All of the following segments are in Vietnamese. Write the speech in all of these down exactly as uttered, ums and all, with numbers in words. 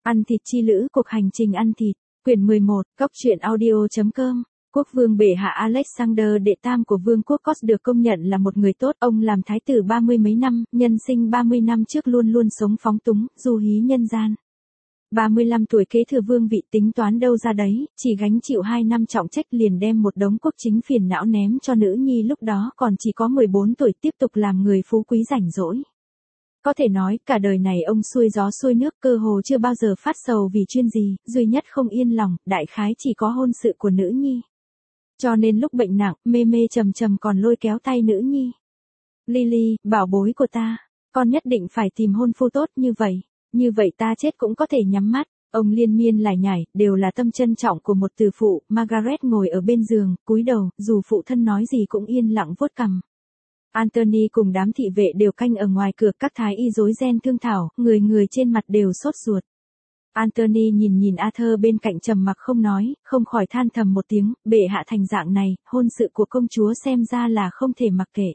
Ăn thịt chi lữ, cuộc hành trình ăn thịt, quyển mười một, góc truyện audio.com. Quốc vương bệ hạ Alexander đệ tam của vương quốc Cos được công nhận là một người tốt. Ông làm thái tử ba mươi mấy năm, nhân sinh ba mươi năm trước luôn luôn sống phóng túng, du hí nhân gian. ba mươi lăm tuổi kế thừa vương vị, tính toán đâu ra đấy, chỉ gánh chịu hai năm trọng trách liền đem một đống quốc chính phiền não ném cho nữ nhi lúc đó còn chỉ có mười bốn tuổi, tiếp tục làm người phú quý rảnh rỗi. Có thể nói, cả đời này ông xuôi gió xuôi nước, cơ hồ chưa bao giờ phát sầu vì chuyên gì, duy nhất không yên lòng, đại khái chỉ có hôn sự của nữ nhi. Cho nên lúc bệnh nặng, mê mê trầm trầm còn lôi kéo tay nữ nhi. Lily, bảo bối của ta, con nhất định phải tìm hôn phu tốt như vậy, như vậy ta chết cũng có thể nhắm mắt. Ông liên miên lải nhải, đều là tâm trân trọng của một từ phụ. Margaret ngồi ở bên giường, cúi đầu, dù phụ thân nói gì cũng yên lặng vuốt cằm. Anthony cùng đám thị vệ đều canh ở ngoài cửa, các thái y rối ren thương thảo, người người trên mặt đều sốt ruột. Anthony nhìn nhìn Arthur bên cạnh trầm mặc không nói, không khỏi than thầm một tiếng, bệ hạ thành dạng này, hôn sự của công chúa xem ra là không thể mặc kệ.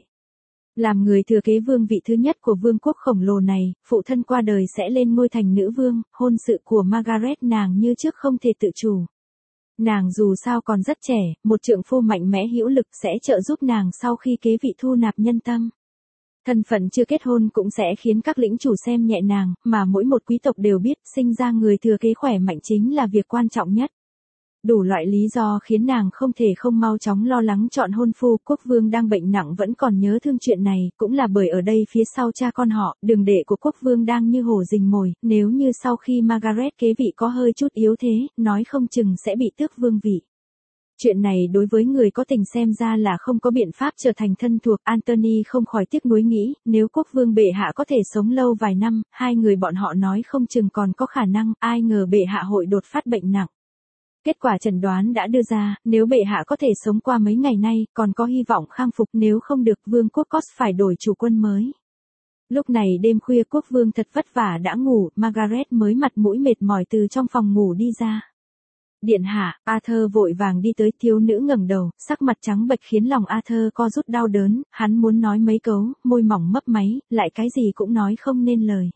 Làm người thừa kế vương vị thứ nhất của vương quốc khổng lồ này, phụ thân qua đời sẽ lên ngôi thành nữ vương, hôn sự của Margaret nàng như trước không thể tự chủ. Nàng dù sao còn rất trẻ, một trượng phu mạnh mẽ hữu lực sẽ trợ giúp nàng sau khi kế vị thu nạp nhân tâm. Thân phận chưa kết hôn cũng sẽ khiến các lĩnh chủ xem nhẹ nàng, mà mỗi một quý tộc đều biết sinh ra người thừa kế khỏe mạnh chính là việc quan trọng nhất. Đủ loại lý do khiến nàng không thể không mau chóng lo lắng chọn hôn phu. Quốc vương đang bệnh nặng vẫn còn nhớ thương chuyện này, cũng là bởi ở đây phía sau cha con họ, đường đệ của quốc vương đang như hổ rình mồi, nếu như sau khi Margaret kế vị có hơi chút yếu thế, nói không chừng sẽ bị tước vương vị. Chuyện này đối với người có tình xem ra là không có biện pháp trở thành thân thuộc. Anthony không khỏi tiếc nuối nghĩ, nếu quốc vương bệ hạ có thể sống lâu vài năm, hai người bọn họ nói không chừng còn có khả năng, ai ngờ bệ hạ hội đột phát bệnh nặng. Kết quả chẩn đoán đã đưa ra, nếu bệ hạ có thể sống qua mấy ngày nay, còn có hy vọng khang phục, nếu không được vương quốc Cos phải đổi chủ quân mới. Lúc này đêm khuya quốc vương thật vất vả đã ngủ, Margaret mới mặt mũi mệt mỏi từ trong phòng ngủ đi ra. Điện hạ, Arthur vội vàng đi tới, thiếu nữ ngẩng đầu, sắc mặt trắng bệch khiến lòng Arthur co rút đau đớn, hắn muốn nói mấy câu, môi mỏng mấp máy, lại cái gì cũng nói không nên lời.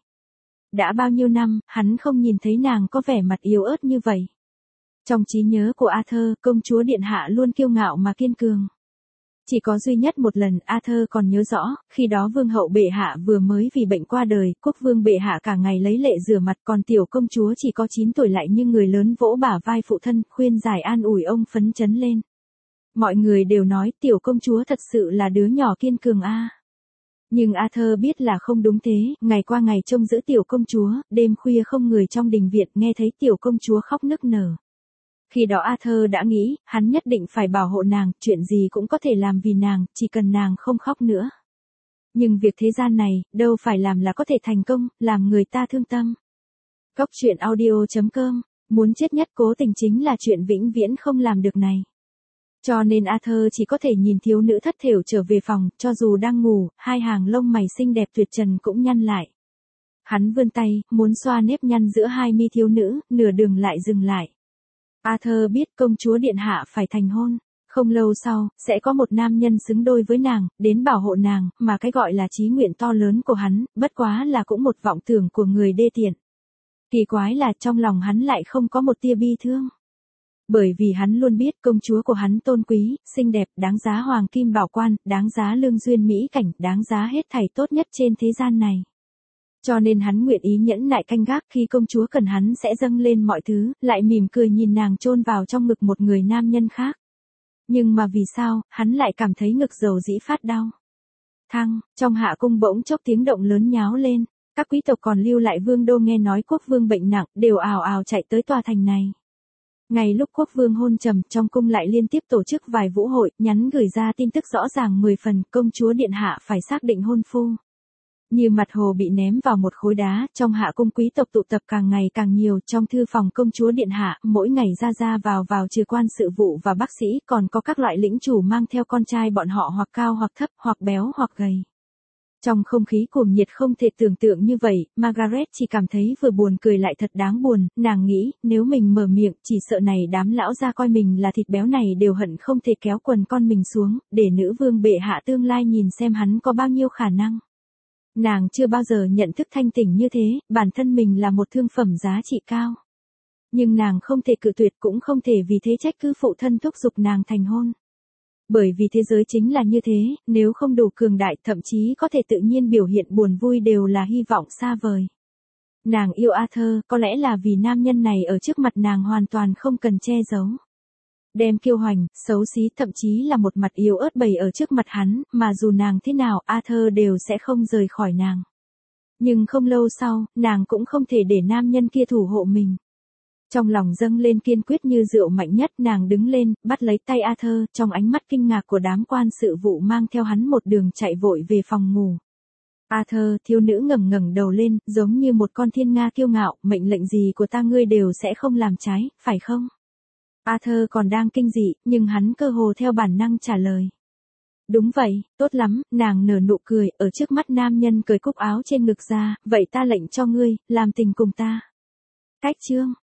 Đã bao nhiêu năm, hắn không nhìn thấy nàng có vẻ mặt yếu ớt như vậy. Trong trí nhớ của Arthur, công chúa điện hạ luôn kiêu ngạo mà kiên cường. Chỉ có duy nhất một lần Arthur còn nhớ rõ, khi đó vương hậu bệ hạ vừa mới vì bệnh qua đời, quốc vương bệ hạ cả ngày lấy lệ rửa mặt, còn tiểu công chúa chỉ có chín tuổi lại như người lớn vỗ bả vai phụ thân, khuyên giải an ủi ông phấn chấn lên. Mọi người đều nói tiểu công chúa thật sự là đứa nhỏ kiên cường a. Nhưng Arthur biết là không đúng thế, ngày qua ngày trông giữ tiểu công chúa, đêm khuya không người trong đình viện, nghe thấy tiểu công chúa khóc nức nở. Khi đó Arthur đã nghĩ, hắn nhất định phải bảo hộ nàng, chuyện gì cũng có thể làm vì nàng, chỉ cần nàng không khóc nữa. Nhưng việc thế gian này, đâu phải làm là có thể thành công, làm người ta thương tâm. Góc truyện audio.com, muốn chết nhất cố tình chính là chuyện vĩnh viễn không làm được này. Cho nên Arthur chỉ có thể nhìn thiếu nữ thất thểu trở về phòng, cho dù đang ngủ, hai hàng lông mày xinh đẹp tuyệt trần cũng nhăn lại. Hắn vươn tay, muốn xoa nếp nhăn giữa hai mi thiếu nữ, nửa đường lại dừng lại. Arthur biết công chúa điện hạ phải thành hôn, không lâu sau, sẽ có một nam nhân xứng đôi với nàng, đến bảo hộ nàng, mà cái gọi là chí nguyện to lớn của hắn, bất quá là cũng một vọng tưởng của người đê tiện. Kỳ quái là trong lòng hắn lại không có một tia bi thương. Bởi vì hắn luôn biết công chúa của hắn tôn quý, xinh đẹp, đáng giá hoàng kim bảo quan, đáng giá lương duyên mỹ cảnh, đáng giá hết thảy tốt nhất trên thế gian này. Cho nên hắn nguyện ý nhẫn nại canh gác, khi công chúa cần hắn sẽ dâng lên mọi thứ, lại mỉm cười nhìn nàng chôn vào trong ngực một người nam nhân khác. Nhưng mà vì sao, hắn lại cảm thấy ngực dầu dĩ phát đau. Thăng, trong hạ cung bỗng chốc tiếng động lớn nháo lên, các quý tộc còn lưu lại vương đô nghe nói quốc vương bệnh nặng, đều ào ào chạy tới tòa thành này. Ngay lúc quốc vương hôn trầm, trong cung lại liên tiếp tổ chức vài vũ hội, nhắn gửi ra tin tức rõ ràng mười phần, công chúa điện hạ phải xác định hôn phu. Như mặt hồ bị ném vào một khối đá, trong hạ cung quý tộc tụ tập càng ngày càng nhiều, trong thư phòng công chúa điện hạ, mỗi ngày ra ra vào vào trừ quan sự vụ và bác sĩ, còn có các loại lĩnh chủ mang theo con trai bọn họ hoặc cao hoặc thấp, hoặc béo hoặc gầy. Trong không khí cuồng nhiệt không thể tưởng tượng như vậy, Margaret chỉ cảm thấy vừa buồn cười lại thật đáng buồn, nàng nghĩ, nếu mình mở miệng, chỉ sợ này đám lão gia coi mình là thịt béo này đều hận không thể kéo quần con mình xuống, để nữ vương bệ hạ tương lai nhìn xem hắn có bao nhiêu khả năng. Nàng chưa bao giờ nhận thức thanh tỉnh như thế, bản thân mình là một thương phẩm giá trị cao. Nhưng nàng không thể cự tuyệt cũng không thể vì thế trách cứ phụ thân thúc giục nàng thành hôn. Bởi vì thế giới chính là như thế, nếu không đủ cường đại thậm chí có thể tự nhiên biểu hiện buồn vui đều là hy vọng xa vời. Nàng yêu Arthur, có lẽ là vì nam nhân này ở trước mặt nàng hoàn toàn không cần che giấu. Đem kiêu hoành, xấu xí thậm chí là một mặt yếu ớt bày ở trước mặt hắn, mà dù nàng thế nào Arthur đều sẽ không rời khỏi nàng. Nhưng không lâu sau, nàng cũng không thể để nam nhân kia thủ hộ mình. Trong lòng dâng lên kiên quyết như rượu mạnh nhất, nàng đứng lên, bắt lấy tay Arthur, trong ánh mắt kinh ngạc của đám quan sự vụ mang theo hắn một đường chạy vội về phòng ngủ. Arthur, thiếu nữ ngẩng ngẩng đầu lên, giống như một con thiên nga kiêu ngạo, mệnh lệnh gì của ta ngươi đều sẽ không làm trái, phải không? Arthur còn đang kinh dị, nhưng hắn cơ hồ theo bản năng trả lời. Đúng vậy, tốt lắm, nàng nở nụ cười, ở trước mắt nam nhân cởi cúc áo trên ngực ra, vậy ta lệnh cho ngươi, làm tình cùng ta. Cách chương